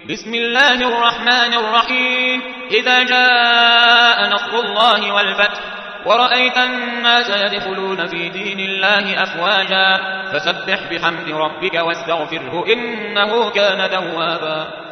بسم الله الرحمن الرحيم. إذا جاء نصر الله والفتح ورأيت الناس يدخلون في دين الله أفواجا فسبح بحمد ربك واستغفره إنه كان توابا.